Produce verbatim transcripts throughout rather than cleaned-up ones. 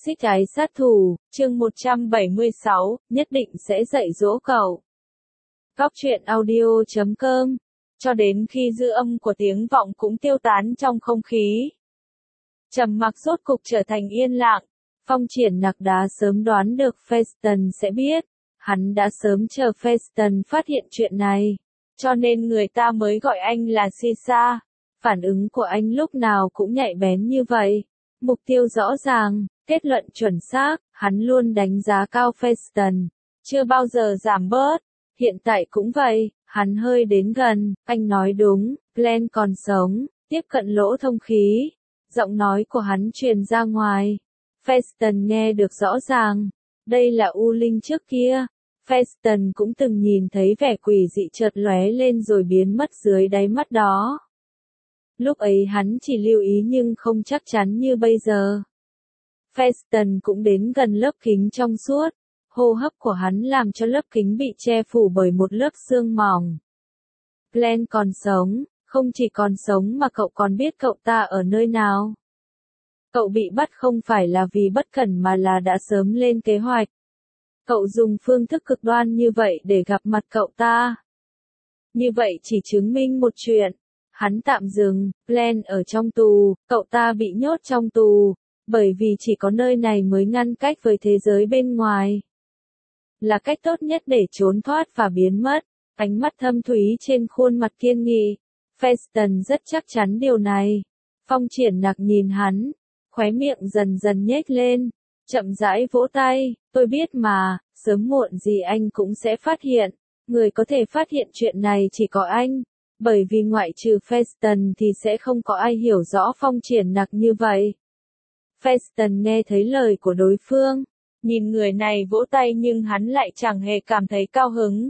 Toxic ái sát thủ, chương một trăm bảy mươi sáu, nhất định sẽ dạy dỗ cậu. Góc truyện audio chấm com. Cho đến khi dư âm của tiếng vọng cũng tiêu tán trong không khí. Trầm mặc rốt cục trở thành yên lặng. Phong Triển Nặc đã sớm đoán được Feston sẽ biết. Hắn đã sớm chờ Feston phát hiện chuyện này. Cho nên người ta mới gọi anh là Sisa. Phản ứng của anh lúc nào cũng nhạy bén như vậy. Mục tiêu rõ ràng, kết luận chuẩn xác, hắn luôn đánh giá cao Feston. Chưa bao giờ giảm bớt. Hiện tại cũng vậy, hắn hơi đến gần, anh nói đúng, Glenn còn sống, tiếp cận lỗ thông khí. Giọng nói của hắn truyền ra ngoài. Feston nghe được rõ ràng. Đây là U Linh trước kia. Feston cũng từng nhìn thấy vẻ quỷ dị chợt lóe lên rồi biến mất dưới đáy mắt đó. Lúc ấy hắn chỉ lưu ý nhưng không chắc chắn như bây giờ. Feston cũng đến gần lớp kính trong suốt. Hô hấp của hắn làm cho lớp kính bị che phủ bởi một lớp sương mỏng. Glenn còn sống, không chỉ còn sống mà cậu còn biết cậu ta ở nơi nào. Cậu bị bắt không phải là vì bất cẩn mà là đã sớm lên kế hoạch. Cậu dùng phương thức cực đoan như vậy để gặp mặt cậu ta. Như vậy chỉ chứng minh một chuyện. Hắn tạm dừng, Glenn ở trong tù, cậu ta bị nhốt trong tù, bởi vì chỉ có nơi này mới ngăn cách với thế giới bên ngoài. Là cách tốt nhất để trốn thoát và biến mất. Ánh mắt thâm thúy trên khuôn mặt kiên nghị. Feston rất chắc chắn điều này. Phong Triển Nặc nhìn hắn, khóe miệng dần dần nhếch lên, chậm rãi vỗ tay, tôi biết mà, sớm muộn gì anh cũng sẽ phát hiện. Người có thể phát hiện chuyện này chỉ có anh. Bởi vì ngoại trừ Feston thì sẽ không có ai hiểu rõ Phong Triển Nặc như vậy. Feston nghe thấy lời của đối phương, nhìn người này vỗ tay nhưng hắn lại chẳng hề cảm thấy cao hứng.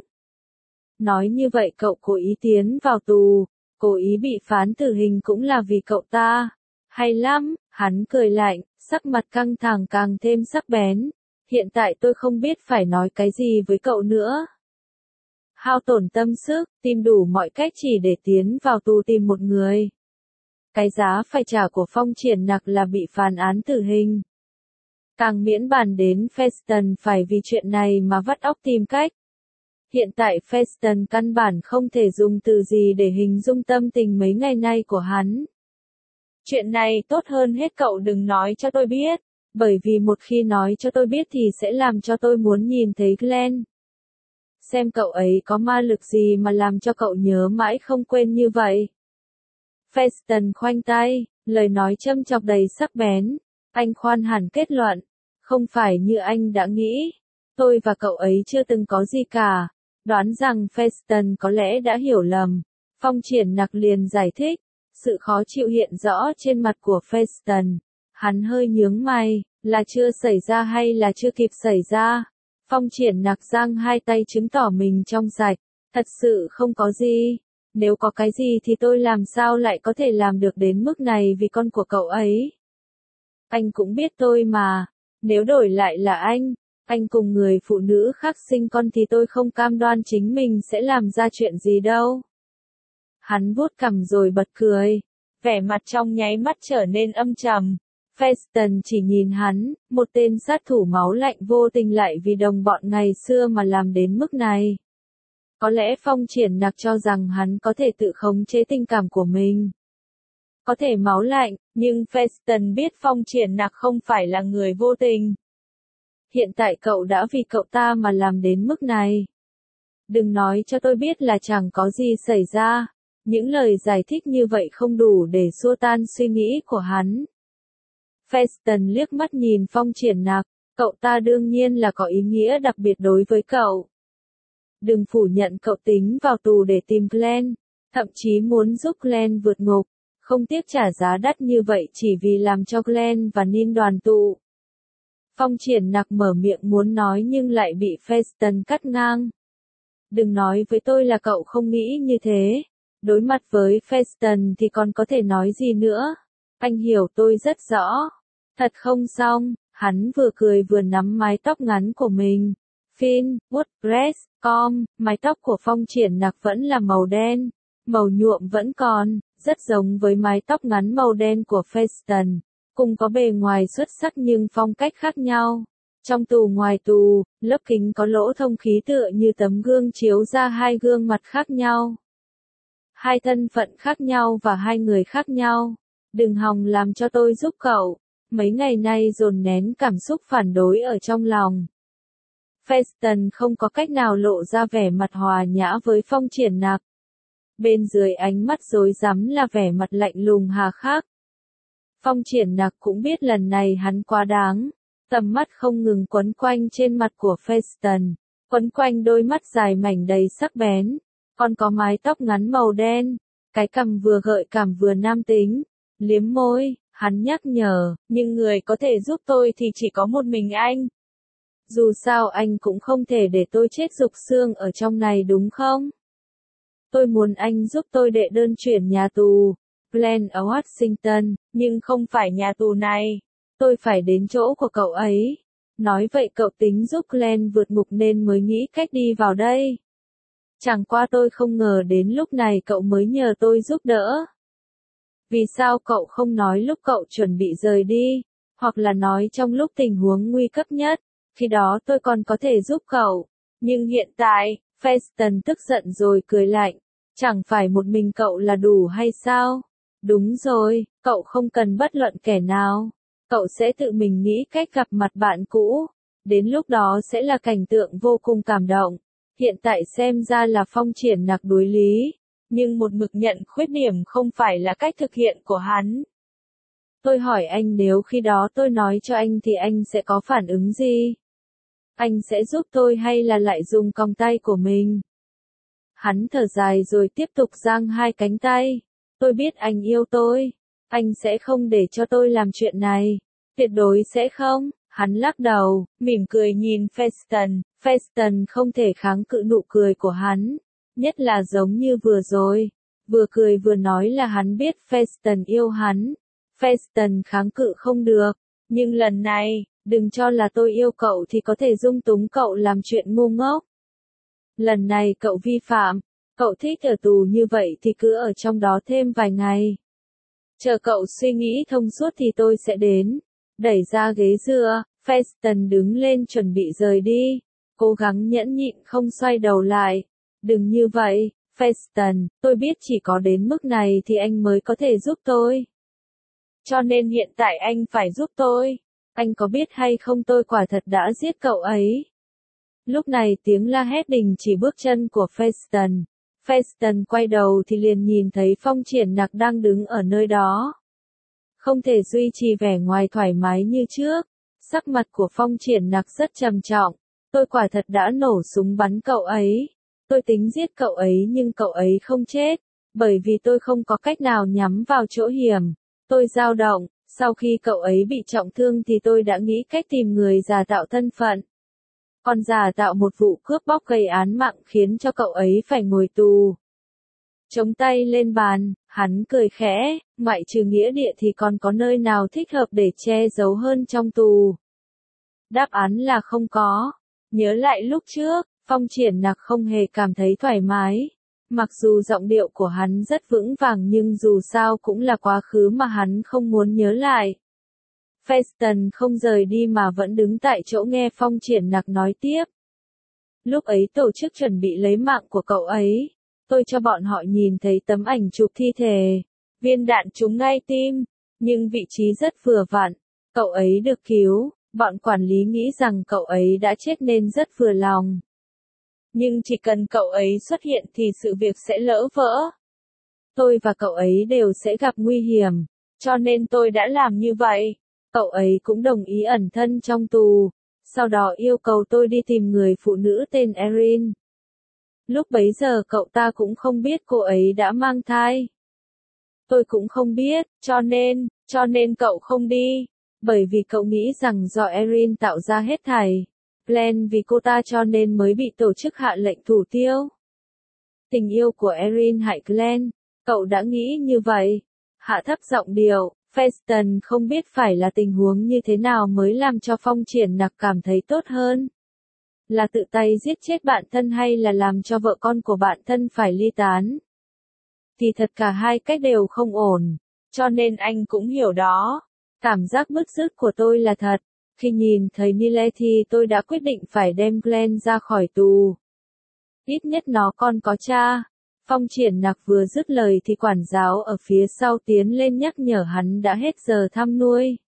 Nói như vậy cậu cố ý tiến vào tù, cố ý bị phán tử hình cũng là vì cậu ta. Hay lắm, hắn cười lạnh, sắc mặt căng thẳng càng thêm sắc bén. Hiện tại tôi không biết phải nói cái gì với cậu nữa. Hao tổn tâm sức, tìm đủ mọi cách chỉ để tiến vào tù tìm một người. Cái giá phải trả của Phong Triển Nặc là bị phán án tử hình. Càng miễn bàn đến Feston phải vì chuyện này mà vắt óc tìm cách. Hiện tại Feston căn bản không thể dùng từ gì để hình dung tâm tình mấy ngày nay của hắn. Chuyện này tốt hơn hết cậu đừng nói cho tôi biết, bởi vì một khi nói cho tôi biết thì sẽ làm cho tôi muốn nhìn thấy Glenn. Xem cậu ấy có ma lực gì mà làm cho cậu nhớ mãi không quên như vậy. Feston khoanh tay, lời nói châm chọc đầy sắc bén. Anh khoan hẳn kết luận. Không phải như anh đã nghĩ. Tôi và cậu ấy chưa từng có gì cả. Đoán rằng Feston có lẽ đã hiểu lầm. Phong Triển Nặc liền giải thích. Sự khó chịu hiện rõ trên mặt của Feston. Hắn hơi nhướng mày. Là chưa xảy ra hay là chưa kịp xảy ra? Phong Triển Nặc giang hai tay chứng tỏ mình trong sạch. Thật sự không có gì. Nếu có cái gì thì tôi làm sao lại có thể làm được đến mức này vì con của cậu ấy. Anh cũng biết tôi mà. Nếu đổi lại là anh, anh cùng người phụ nữ khác sinh con thì tôi không cam đoan chính mình sẽ làm ra chuyện gì đâu. Hắn vuốt cằm rồi bật cười. Vẻ mặt trong nháy mắt trở nên âm trầm. Feston chỉ nhìn hắn, một tên sát thủ máu lạnh vô tình lại vì đồng bọn ngày xưa mà làm đến mức này. Có lẽ Phong Triển Nặc cho rằng hắn có thể tự khống chế tình cảm của mình. Có thể máu lạnh, nhưng Feston biết Phong Triển Nặc không phải là người vô tình. Hiện tại cậu đã vì cậu ta mà làm đến mức này. Đừng nói cho tôi biết là chẳng có gì xảy ra. Những lời giải thích như vậy không đủ để xua tan suy nghĩ của hắn. Feston liếc mắt nhìn Phong Triển Nặc, cậu ta đương nhiên là có ý nghĩa đặc biệt đối với cậu. Đừng phủ nhận cậu tính vào tù để tìm Glenn, thậm chí muốn giúp Glenn vượt ngục, không tiếc trả giá đắt như vậy chỉ vì làm cho Glenn và Nin đoàn tụ. Phong Triển Nặc mở miệng muốn nói nhưng lại bị Feston cắt ngang. Đừng nói với tôi là cậu không nghĩ như thế. Đối mặt với Feston thì còn có thể nói gì nữa. Anh hiểu tôi rất rõ. Thật không xong, hắn vừa cười vừa nắm mái tóc ngắn của mình. Fin, WordPress, com, mái tóc của Phong Triển Nặc vẫn là màu đen. Màu nhuộm vẫn còn, rất giống với mái tóc ngắn màu đen của Feston. cùng có bề ngoài xuất sắc nhưng phong cách khác nhau. Trong tù ngoài tù, lớp kính có lỗ thông khí tựa như tấm gương chiếu ra hai gương mặt khác nhau. Hai thân phận khác nhau và hai người khác nhau. Đừng hòng làm cho tôi giúp cậu. Mấy ngày nay dồn nén cảm xúc phản đối ở trong lòng. Feston không có cách nào lộ ra vẻ mặt hòa nhã với Phong Triển Nặc. Bên dưới ánh mắt rối rắm là vẻ mặt lạnh lùng hà khắc. Phong Triển Nặc cũng biết lần này hắn quá đáng. Tầm mắt không ngừng quấn quanh trên mặt của Feston, quấn quanh đôi mắt dài mảnh đầy sắc bén, còn có mái tóc ngắn màu đen, cái cằm vừa gợi cảm vừa nam tính. Liếm môi, hắn nhắc nhở, nhưng người có thể giúp tôi thì chỉ có một mình anh. Dù sao anh cũng không thể để tôi chết rục xương ở trong này đúng không? Tôi muốn anh giúp tôi đệ đơn chuyển nhà tù, Glenn ở Washington, nhưng không phải nhà tù này. Tôi phải đến chỗ của cậu ấy. Nói vậy cậu tính giúp Glenn vượt ngục nên mới nghĩ cách đi vào đây. Chẳng qua tôi không ngờ đến lúc này cậu mới nhờ tôi giúp đỡ. Vì sao cậu không nói lúc cậu chuẩn bị rời đi, hoặc là nói trong lúc tình huống nguy cấp nhất, khi đó tôi còn có thể giúp cậu. Nhưng hiện tại, Feston tức giận rồi cười lạnh, chẳng phải một mình cậu là đủ hay sao? Đúng rồi, cậu không cần bất luận kẻ nào. Cậu sẽ tự mình nghĩ cách gặp mặt bạn cũ. Đến lúc đó sẽ là cảnh tượng vô cùng cảm động. Hiện tại xem ra là Phong Triển Nặc đối lý. Nhưng một mực nhận khuyết điểm không phải là cách thực hiện của hắn. Tôi hỏi anh nếu khi đó tôi nói cho anh thì anh sẽ có phản ứng gì? Anh sẽ giúp tôi hay là lại dùng còng tay của mình? Hắn thở dài rồi tiếp tục giang hai cánh tay. Tôi biết anh yêu tôi. Anh sẽ không để cho tôi làm chuyện này. Tuyệt đối sẽ không. Hắn lắc đầu, mỉm cười nhìn Feston. Feston không thể kháng cự nụ cười của hắn. Nhất là giống như vừa rồi. Vừa cười vừa nói là hắn biết Feston yêu hắn. Feston kháng cự không được. Nhưng lần này, đừng cho là tôi yêu cậu thì có thể dung túng cậu làm chuyện ngu ngốc. Lần này cậu vi phạm. Cậu thích ở tù như vậy thì cứ ở trong đó thêm vài ngày. Chờ cậu suy nghĩ thông suốt thì tôi sẽ đến. Đẩy ra ghế dựa, Feston đứng lên chuẩn bị rời đi. Cố gắng nhẫn nhịn không xoay đầu lại. Đừng như vậy, Feston, tôi biết chỉ có đến mức này thì anh mới có thể giúp tôi. Cho nên hiện tại anh phải giúp tôi. Anh có biết hay không tôi quả thật đã giết cậu ấy. Lúc này tiếng la hét đình chỉ bước chân của Feston. Feston quay đầu thì liền nhìn thấy Phong Triển Nặc đang đứng ở nơi đó. Không thể duy trì vẻ ngoài thoải mái như trước. Sắc mặt của Phong Triển Nặc rất trầm trọng. Tôi quả thật đã nổ súng bắn cậu ấy. Tôi tính giết cậu ấy nhưng cậu ấy không chết. Bởi vì tôi không có cách nào nhắm vào chỗ hiểm. Tôi dao động. Sau khi cậu ấy bị trọng thương thì tôi đã nghĩ cách tìm người giả tạo thân phận. Còn giả tạo một vụ cướp bóc gây án mạng khiến cho cậu ấy phải ngồi tù. Chống tay lên bàn, hắn cười khẽ, ngoại trừ nghĩa địa thì còn có nơi nào thích hợp để che giấu hơn trong tù. Đáp án là không có. Nhớ lại lúc trước, Phong Triển Nặc không hề cảm thấy thoải mái. Mặc dù giọng điệu của hắn rất vững vàng nhưng dù sao cũng là quá khứ mà hắn không muốn nhớ lại. Feston không rời đi mà vẫn đứng tại chỗ nghe Phong Triển Nặc nói tiếp. Lúc ấy tổ chức chuẩn bị lấy mạng của cậu ấy. Tôi cho bọn họ nhìn thấy tấm ảnh chụp thi thể. Viên đạn trúng ngay tim. Nhưng vị trí rất vừa vặn. Cậu ấy được cứu. Bọn quản lý nghĩ rằng cậu ấy đã chết nên rất vừa lòng. Nhưng chỉ cần cậu ấy xuất hiện thì sự việc sẽ lỡ vỡ. Tôi và cậu ấy đều sẽ gặp nguy hiểm. Cho nên tôi đã làm như vậy. Cậu ấy cũng đồng ý ẩn thân trong tù. Sau đó yêu cầu tôi đi tìm người phụ nữ tên Erin. Lúc bấy giờ cậu ta cũng không biết cô ấy đã mang thai. Tôi cũng không biết, cho nên, cho nên cậu không đi. Bởi vì cậu nghĩ rằng do Erin tạo ra hết thảy. Glenn vì cô ta cho nên mới bị tổ chức hạ lệnh thủ tiêu. Tình yêu của Erin hại Glenn. Cậu đã nghĩ như vậy. Hạ thấp giọng điệu. Feston không biết phải là tình huống như thế nào mới làm cho Phong Triển Nặc cảm thấy tốt hơn. Là tự tay giết chết bạn thân hay là làm cho vợ con của bạn thân phải ly tán. Thì thật cả hai cách đều không ổn. Cho nên anh cũng hiểu đó. Cảm giác bứt rứt của tôi là thật. Khi nhìn thấy Nile thì tôi đã quyết định phải đem Glenn ra khỏi tù. Ít nhất nó còn có cha. Phong Triển Nặc vừa dứt lời thì quản giáo ở phía sau tiến lên nhắc nhở hắn đã hết giờ thăm nuôi.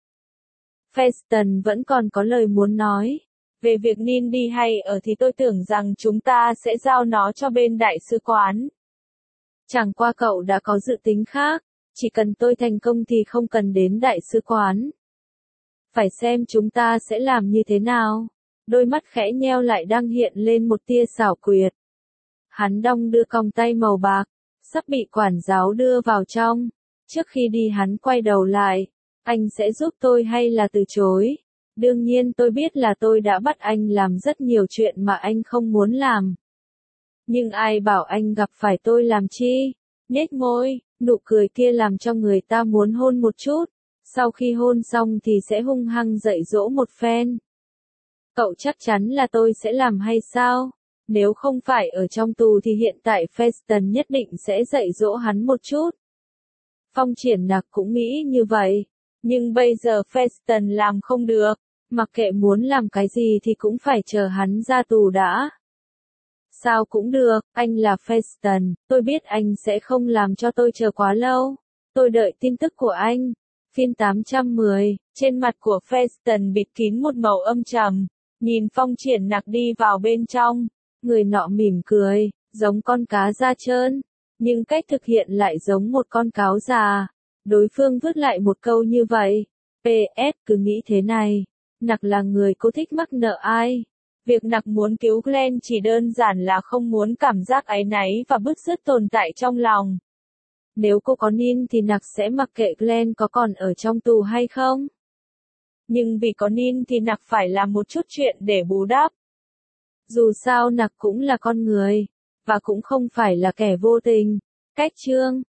Feston vẫn còn có lời muốn nói. Về việc Nin đi hay ở thì tôi tưởng rằng chúng ta sẽ giao nó cho bên đại sứ quán. Chẳng qua cậu đã có dự tính khác, chỉ cần tôi thành công thì không cần đến đại sứ quán. Phải xem chúng ta sẽ làm như thế nào. Đôi mắt khẽ nheo lại đang hiện lên một tia xảo quyệt. Hắn đong đưa còng tay màu bạc, sắp bị quản giáo đưa vào trong. Trước khi đi hắn quay đầu lại, anh sẽ giúp tôi hay là từ chối? Đương nhiên tôi biết là tôi đã bắt anh làm rất nhiều chuyện mà anh không muốn làm. Nhưng ai bảo anh gặp phải tôi làm chi? Nhếch môi, nụ cười kia làm cho người ta muốn hôn một chút. Sau khi hôn xong thì sẽ hung hăng dạy dỗ một phen. Cậu chắc chắn là tôi sẽ làm hay sao? Nếu không phải ở trong tù thì hiện tại Feston nhất định sẽ dạy dỗ hắn một chút. Phong Triển Nặc cũng nghĩ như vậy. Nhưng bây giờ Feston làm không được. Mặc kệ muốn làm cái gì thì cũng phải chờ hắn ra tù đã. Sao cũng được, anh là Feston, tôi biết anh sẽ không làm cho tôi chờ quá lâu. Tôi đợi tin tức của anh. Phiên tám trăm mười, trên mặt của Feston bịt kín một màu âm trầm. Nhìn Phong Triển Nặc đi vào bên trong. Người nọ mỉm cười, giống con cá da trơn. Nhưng cách thực hiện lại giống một con cáo già. Đối phương vứt lại một câu như vậy. pê ét cứ nghĩ thế này. Nặc là người cô thích mắc nợ ai. Việc Nặc muốn cứu Glenn chỉ đơn giản là không muốn cảm giác áy náy và bứt rứt tồn tại trong lòng. Nếu cô có Nin thì Nặc sẽ mặc kệ Glenn có còn ở trong tù hay không. Nhưng vì có Nin thì Nặc phải làm một chút chuyện để bù đắp. Dù sao Nặc cũng là con người, và cũng không phải là kẻ vô tình. Cách chương